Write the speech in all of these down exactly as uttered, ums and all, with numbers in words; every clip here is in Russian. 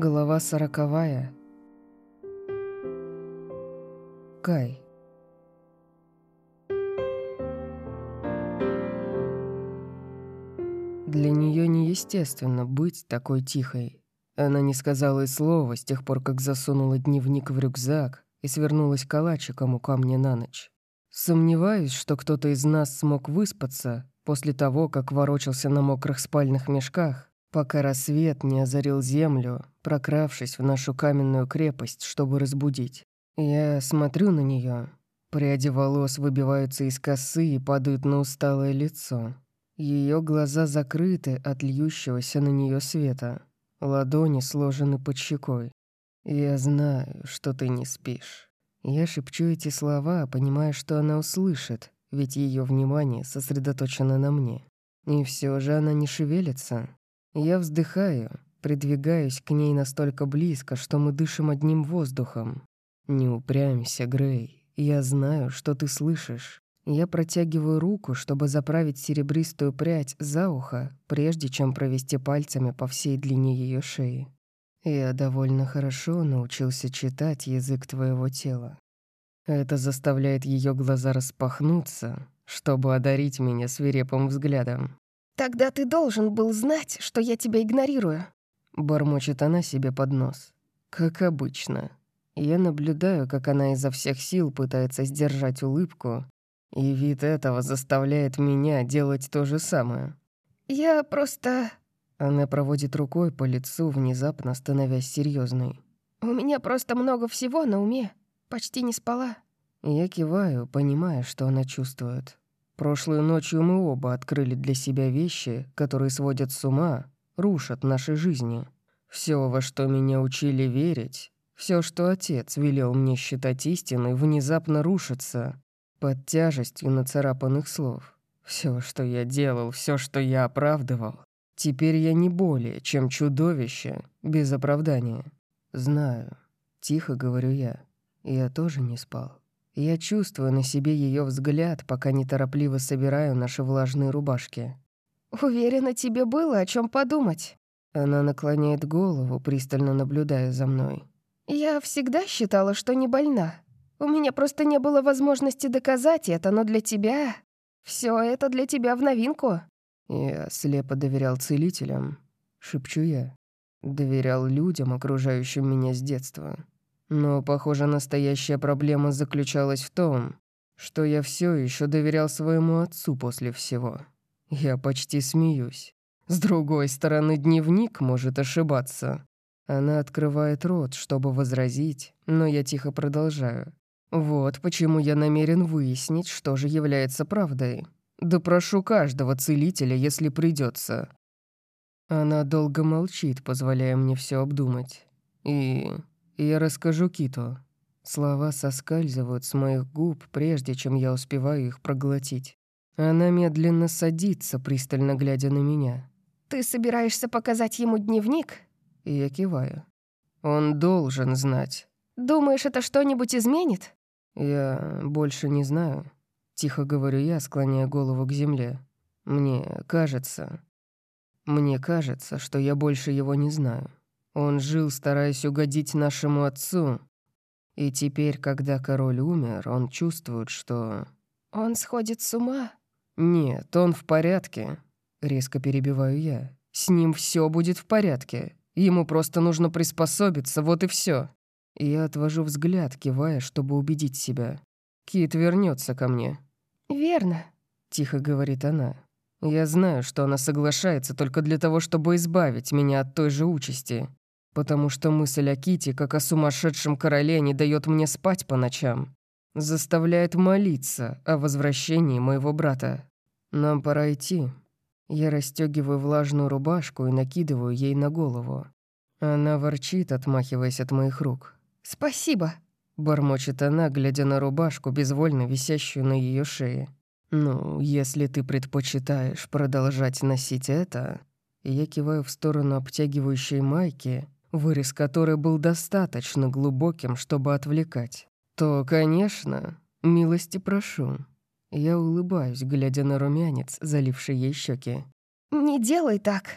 Глава сороковая. Кай. Для нее неестественно быть такой тихой. Она не сказала и слова с тех пор, как засунула дневник в рюкзак и свернулась калачиком у камня на ночь. Сомневаюсь, что кто-то из нас смог выспаться после того, как ворочался на мокрых спальных мешках, пока рассвет не озарил землю, прокравшись в нашу каменную крепость, чтобы разбудить. Я смотрю на нее. Пряди волос выбиваются из косы и падают на усталое лицо. Ее глаза закрыты от льющегося на нее света. Ладони сложены под щекой. «Я знаю, что ты не спишь». Я шепчу эти слова, понимая, что она услышит, ведь ее внимание сосредоточено на мне. И все же она не шевелится. Я вздыхаю, придвигаюсь к ней настолько близко, что мы дышим одним воздухом. «Не упрямься, Грей. Я знаю, что ты слышишь». Я протягиваю руку, чтобы заправить серебристую прядь за ухо, прежде чем провести пальцами по всей длине ее шеи. Я довольно хорошо научился читать язык твоего тела. Это заставляет ее глаза распахнуться, чтобы одарить меня свирепым взглядом. «Тогда ты должен был знать, что я тебя игнорирую». Бормочет она себе под нос. Как обычно. Я наблюдаю, как она изо всех сил пытается сдержать улыбку, и вид этого заставляет меня делать то же самое. «Я просто...» Она проводит рукой по лицу, внезапно становясь серьезной. «У меня просто много всего на уме. Почти не спала». Я киваю, понимая, что она чувствует. Прошлой ночью мы оба открыли для себя вещи, которые сводят с ума, рушат наши жизни. Все, во что меня учили верить, все, что отец велел мне считать истиной, внезапно рушится под тяжестью нацарапанных слов. Все, что я делал, все, что я оправдывал. Теперь я не более, чем чудовище, без оправдания. Знаю, тихо говорю я. Я тоже не спал. Я чувствую на себе ее взгляд, пока неторопливо собираю наши влажные рубашки. «Уверена, тебе было о чем подумать». Она наклоняет голову, пристально наблюдая за мной. «Я всегда считала, что не больна. У меня просто не было возможности доказать это, но для тебя... Все это для тебя в новинку». Я слепо доверял целителям, шепчу я. Доверял людям, окружающим меня с детства. Но, похоже, настоящая проблема заключалась в том, что я все еще доверял своему отцу после всего. Я почти смеюсь. С другой стороны, дневник может ошибаться. Она открывает рот, чтобы возразить, но я тихо продолжаю. Вот почему я намерен выяснить, что же является правдой. Допрошу каждого целителя, если придется. Она долго молчит, позволяя мне все обдумать. И я расскажу Киту. Слова соскальзывают с моих губ, прежде чем я успеваю их проглотить. Она медленно садится, пристально глядя на меня. «Ты собираешься показать ему дневник?» И я киваю. Он должен знать. «Думаешь, это что-нибудь изменит?» Я больше не знаю. Тихо говорю я, склоняя голову к земле. Мне кажется... Мне кажется, что я больше его не знаю. Он жил, стараясь угодить нашему отцу. И теперь, когда король умер, он чувствует, что... «Он сходит с ума?» Нет, он в порядке. Резко перебиваю я. С ним все будет в порядке. Ему просто нужно приспособиться, вот и все. Я отвожу взгляд, кивая, чтобы убедить себя. Кит вернется ко мне. «Верно», — тихо говорит она. Я знаю, что она соглашается только для того, чтобы избавить меня от той же участи. Потому что мысль о Ките, как о сумасшедшем короле, не дает мне спать по ночам. Заставляет молиться о возвращении моего брата. Нам пора идти. Я расстегиваю влажную рубашку и накидываю ей на голову. Она ворчит, отмахиваясь от моих рук. «Спасибо», — бормочет она, глядя на рубашку, безвольно висящую на ее шее. «Ну, если ты предпочитаешь продолжать носить это...» Я киваю в сторону обтягивающей майки, вырез которой был достаточно глубоким, чтобы отвлекать. «То, конечно, милости прошу». Я улыбаюсь, глядя на румянец, заливший ей щеки. «Не делай так».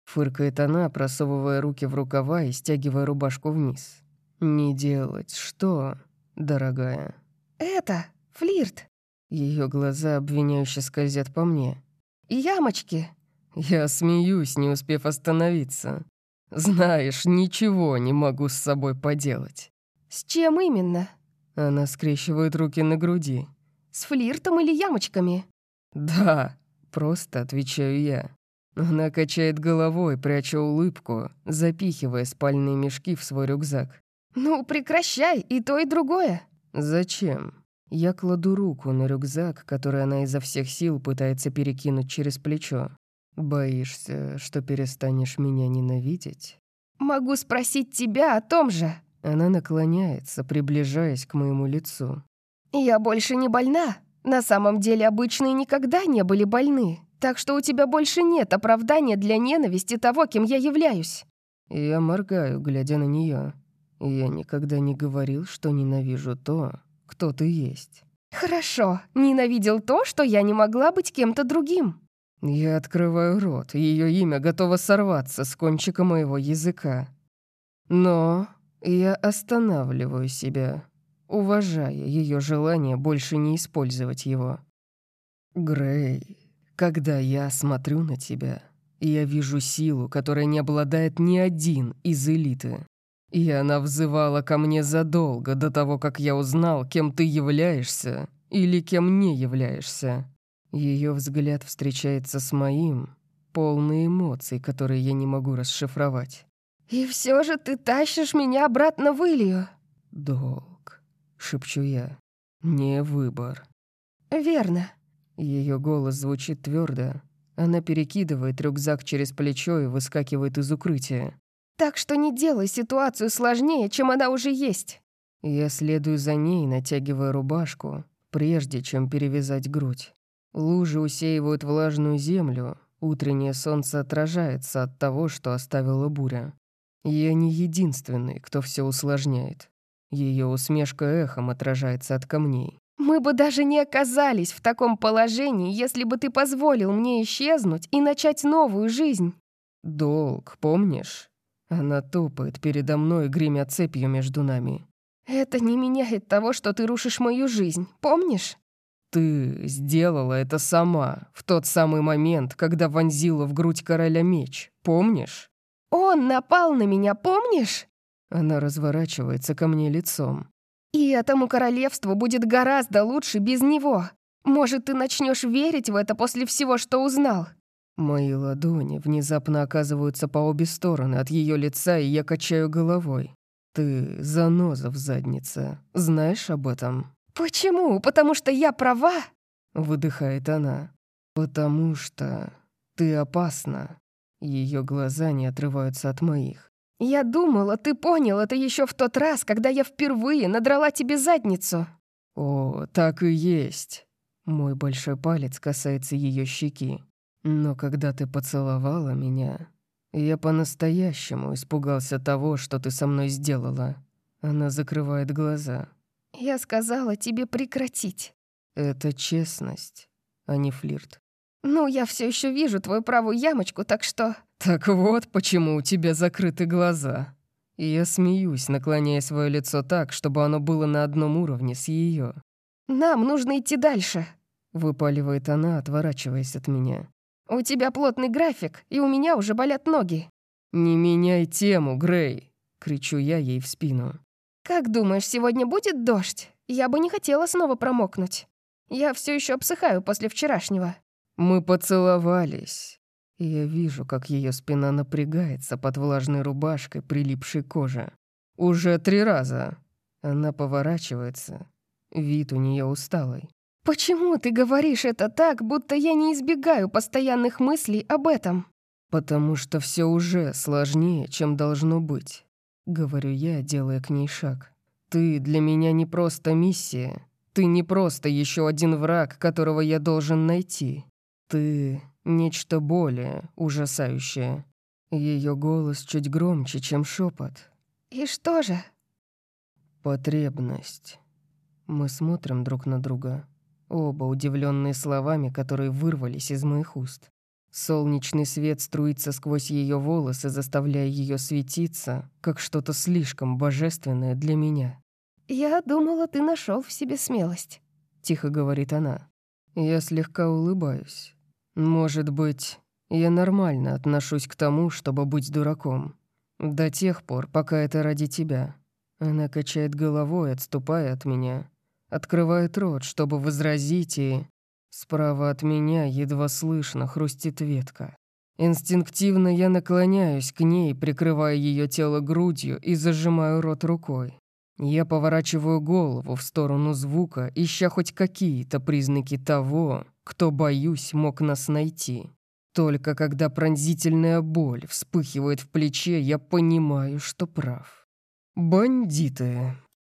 Фыркает она, просовывая руки в рукава и стягивая рубашку вниз. «Не делать что, дорогая?» «Это флирт. Ее глаза обвиняюще скользят по мне. Ямочки». Я смеюсь, не успев остановиться. «Знаешь, ничего не могу с собой поделать». «С чем именно? Она скрещивает руки на груди. С флиртом или ямочками?» «Да», — просто отвечаю я. Она качает головой, пряча улыбку, запихивая спальные мешки в свой рюкзак. «Ну, прекращай, и то, и другое». «Зачем?» Я кладу руку на рюкзак, который она изо всех сил пытается перекинуть через плечо. «Боишься, что перестанешь меня ненавидеть?» «Могу спросить тебя о том же». Она наклоняется, приближаясь к моему лицу. «Я больше не больна. На самом деле обычные никогда не были больны. Так что у тебя больше нет оправдания для ненависти того, кем я являюсь». Я моргаю, глядя на нее. Я никогда не говорил, что ненавижу то, кто ты есть. «Хорошо, ненавидел то, что я не могла быть кем-то другим». Я открываю рот, ее имя готово сорваться с кончика моего языка. Но я останавливаю себя, уважая ее желание больше не использовать его. Грей, когда я смотрю на тебя, я вижу силу, которой не обладает ни один из элиты. И она взывала ко мне задолго до того, как я узнал, кем ты являешься или кем не являешься. Ее взгляд встречается с моим, полный эмоций, которые я не могу расшифровать. «И все же ты тащишь меня обратно в Илью». «Долг», — шепчу я, — «не выбор». «Верно». Ее голос звучит твердо. Она перекидывает рюкзак через плечо и выскакивает из укрытия. «Так что не делай ситуацию сложнее, чем она уже есть». Я следую за ней, натягивая рубашку, прежде чем перевязать грудь. Лужи усеивают влажную землю, утреннее солнце отражается от того, что оставила буря. Я не единственный, кто все усложняет. Ее усмешка эхом отражается от камней. «Мы бы даже не оказались в таком положении, если бы ты позволил мне исчезнуть и начать новую жизнь». «Долг, помнишь?» Она топает передо мной, гремя цепью между нами. «Это не меняет того, что ты рушишь мою жизнь, помнишь?» «Ты сделала это сама, в тот самый момент, когда вонзила в грудь короля меч, помнишь?» «Он напал на меня, помнишь?» Она разворачивается ко мне лицом. «И этому королевству будет гораздо лучше без него. Может, ты начнешь верить в это после всего, что узнал?» Мои ладони внезапно оказываются по обе стороны от ее лица, и я качаю головой. «Ты заноза в заднице. Знаешь об этом?» «Почему? Потому что я права?» — выдыхает она. «Потому что ты опасна». Ее глаза не отрываются от моих. «Я думала, ты понял это еще в тот раз, когда я впервые надрала тебе задницу». «О, так и есть». Мой большой палец касается ее щеки. «Но когда ты поцеловала меня, я по-настоящему испугался того, что ты со мной сделала». Она закрывает глаза. «Я сказала тебе прекратить». «Это честность, а не флирт». «Ну, я все еще вижу твою правую ямочку, так что...» «Так вот, почему у тебя закрыты глаза». И я смеюсь, наклоняя свое лицо так, чтобы оно было на одном уровне с ее. «Нам нужно идти дальше». Выпаливает она, отворачиваясь от меня. «У тебя плотный график, и у меня уже болят ноги». «Не меняй тему, Грей!» — кричу я ей в спину. «Как думаешь, сегодня будет дождь? Я бы не хотела снова промокнуть. Я все еще обсыхаю после вчерашнего». Мы поцеловались. И я вижу, как ее спина напрягается под влажной рубашкой, прилипшей к коже. Уже три раза. Она поворачивается. Вид у нее усталый. «Почему ты говоришь это так, будто я не избегаю постоянных мыслей об этом?» «Потому что все уже сложнее, чем должно быть», — говорю я, делая к ней шаг. «Ты для меня не просто миссия. Ты не просто еще один враг, которого я должен найти. Ты нечто более ужасающее». Ее голос чуть громче, чем шепот. «И что же?» «Потребность». Мы смотрим друг на друга, оба удивленные словами, которые вырвались из моих уст. Солнечный свет струится сквозь ее волосы, заставляя ее светиться, как что-то слишком божественное для меня. «Я думала, ты нашел в себе смелость», — тихо говорит она. Я слегка улыбаюсь. Может быть, я нормально отношусь к тому, чтобы быть дураком. До тех пор, пока это ради тебя. Она качает головой, отступая от меня. Открывает рот, чтобы возразить, и... Справа от меня едва слышно хрустит ветка. Инстинктивно я наклоняюсь к ней, прикрывая ее тело грудью и зажимаю рот рукой. Я поворачиваю голову в сторону звука, ища хоть какие-то признаки того, кто, боюсь, мог нас найти. Только когда пронзительная боль вспыхивает в плече, я понимаю, что прав. «Бандиты!»